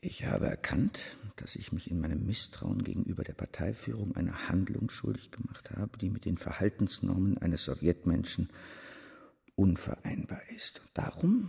Ich habe erkannt, dass ich mich in meinem Misstrauen gegenüber der Parteiführung einer Handlung schuldig gemacht habe, die mit den Verhaltensnormen eines Sowjetmenschen unvereinbar ist. Und darum...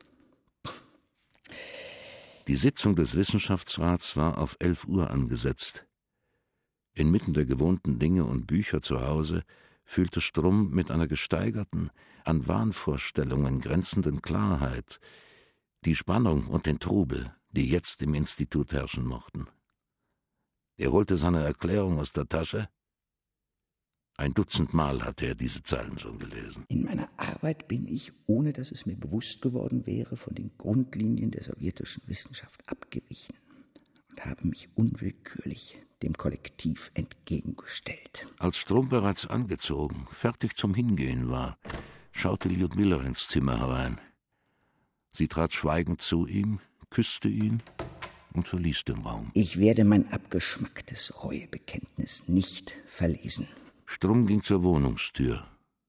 Die Sitzung des Wissenschaftsrats war auf 11 Uhr angesetzt. Inmitten der gewohnten Dinge und Bücher zu Hause fühlte Strumm mit einer gesteigerten, an Wahnvorstellungen grenzenden Klarheit die Spannung und den Trubel, die jetzt im Institut herrschen mochten. Er holte seine Erklärung aus der Tasche. 1 Dutzend Mal hatte er diese Zeilen schon gelesen. In meiner Arbeit bin ich, ohne dass es mir bewusst geworden wäre, von den Grundlinien der sowjetischen Wissenschaft abgewichen und habe mich unwillkürlich dem Kollektiv entgegengestellt. Als Strumm bereits angezogen, fertig zum Hingehen war, schaute Ljudmila ins Zimmer herein. Sie trat schweigend zu ihm, küsste ihn und verließ den Raum. Ich werde mein abgeschmacktes Reuebekenntnis nicht verlesen. Strumm ging zur Wohnungstür.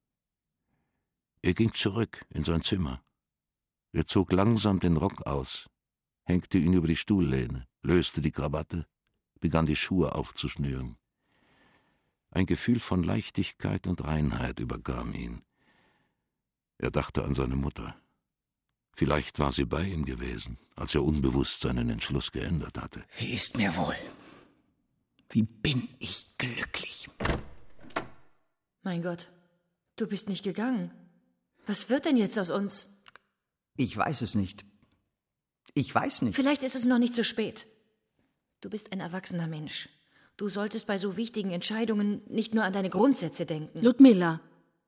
Er ging zurück in sein Zimmer. Er zog langsam den Rock aus, hängte ihn über die Stuhllehne, löste die Krawatte, begann die Schuhe aufzuschnüren. Ein Gefühl von Leichtigkeit und Reinheit überkam ihn. Er dachte an seine Mutter. Vielleicht war sie bei ihm gewesen, als er unbewusst seinen Entschluss geändert hatte. Wie ist mir wohl? Wie bin ich glücklich? Mein Gott, du bist nicht gegangen. Was wird denn jetzt aus uns? Ich weiß es nicht. Ich weiß nicht. Vielleicht ist es noch nicht zu spät. Du bist ein erwachsener Mensch. Du solltest bei so wichtigen Entscheidungen nicht nur an deine Grundsätze denken. Ljudmila.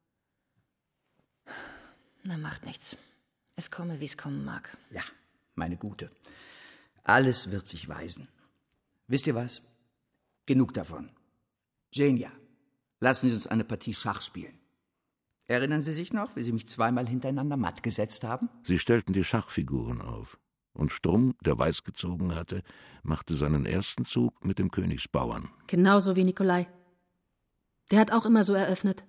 Na, macht nichts. Es komme, wie es kommen mag. Ja, meine Gute. Alles wird sich weisen. Wisst ihr was? Genug davon. Genia, lassen Sie uns eine Partie Schach spielen. Erinnern Sie sich noch, wie Sie mich 2-mal hintereinander matt gesetzt haben? Sie stellten die Schachfiguren auf. Und Strumm, der weiß gezogen hatte, machte seinen ersten Zug mit dem Königsbauern. Genauso wie Nikolai. Der hat auch immer so eröffnet.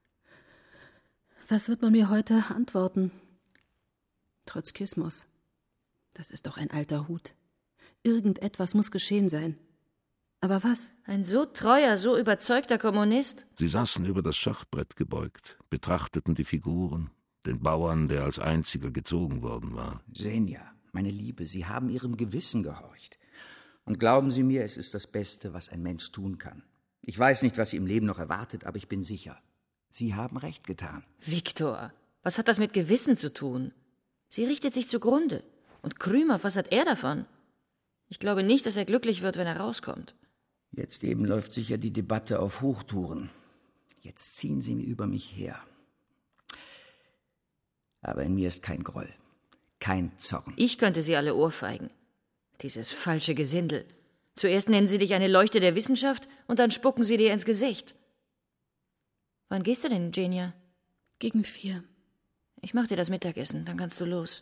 Was wird man mir heute antworten? Trotzkismus. Das ist doch ein alter Hut. Irgendetwas muss geschehen sein. Aber was? Ein so treuer, so überzeugter Kommunist? Sie saßen über das Schachbrett gebeugt, betrachteten die Figuren, den Bauern, der als einziger gezogen worden war. Genia, meine Liebe, Sie haben Ihrem Gewissen gehorcht. Und glauben Sie mir, es ist das Beste, was ein Mensch tun kann. Ich weiß nicht, was Sie im Leben noch erwartet, aber ich bin sicher. Sie haben recht getan. Viktor, was hat das mit Gewissen zu tun? Sie richtet sich zugrunde. Und Krümov, was hat er davon? Ich glaube nicht, dass er glücklich wird, wenn er rauskommt. Jetzt eben läuft sicher die Debatte auf Hochtouren. Jetzt ziehen Sie mir über mich her. Aber in mir ist kein Groll, kein Zorn. Ich könnte Sie alle ohrfeigen. Dieses falsche Gesindel. Zuerst nennen Sie dich eine Leuchte der Wissenschaft und dann spucken Sie dir ins Gesicht. Wann gehst du denn, Genia? Gegen 4. Ich mach dir das Mittagessen, dann kannst du los.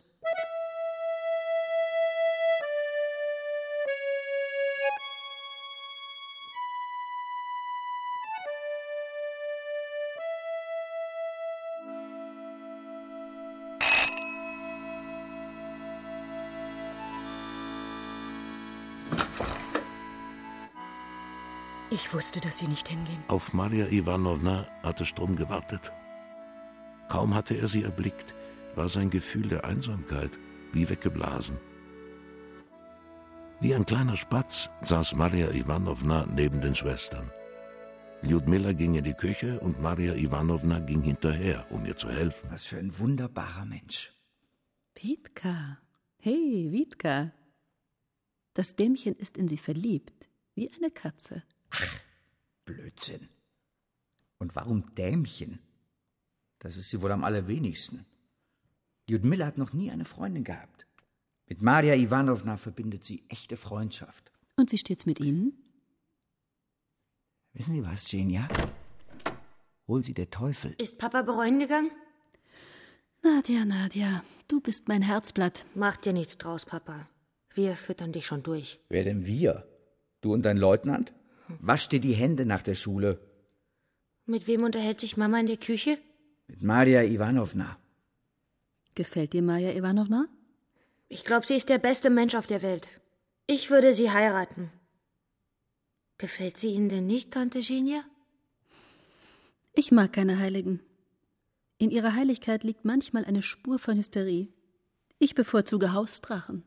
Ich wusste, dass Sie nicht hingehen. Auf Maria Iwanowna hatte Strumm gewartet. Kaum hatte er sie erblickt, war sein Gefühl der Einsamkeit wie weggeblasen. Wie ein kleiner Spatz saß Maria Iwanowna neben den Schwestern. Ljudmila ging in die Küche und Maria Iwanowna ging hinterher, um ihr zu helfen. Was für ein wunderbarer Mensch. Witka. Hey, Witka. Das Dämchen ist in Sie verliebt, wie eine Katze. Ach, Blödsinn. Und warum Dämchen? Das ist sie wohl am allerwenigsten. Ljudmila hat noch nie eine Freundin gehabt. Mit Maria Iwanowna verbindet sie echte Freundschaft. Und wie steht's mit Ihnen? Wissen Sie was, Genia? Hol sie der Teufel. Ist Papa bereuen gegangen? Nadja, du bist mein Herzblatt. Mach dir nichts draus, Papa. Wir füttern dich schon durch. Wer denn wir? Du und dein Leutnant? Wasch dir die Hände nach der Schule. Mit wem unterhält sich Mama in der Küche? Mit Maria Iwanowna. Gefällt dir Maja Iwanowna? Ich glaube, sie ist der beste Mensch auf der Welt. Ich würde sie heiraten. Gefällt sie Ihnen denn nicht, Tante Eugenia? Ich mag keine Heiligen. In ihrer Heiligkeit liegt manchmal eine Spur von Hysterie. Ich bevorzuge Hausdrachen.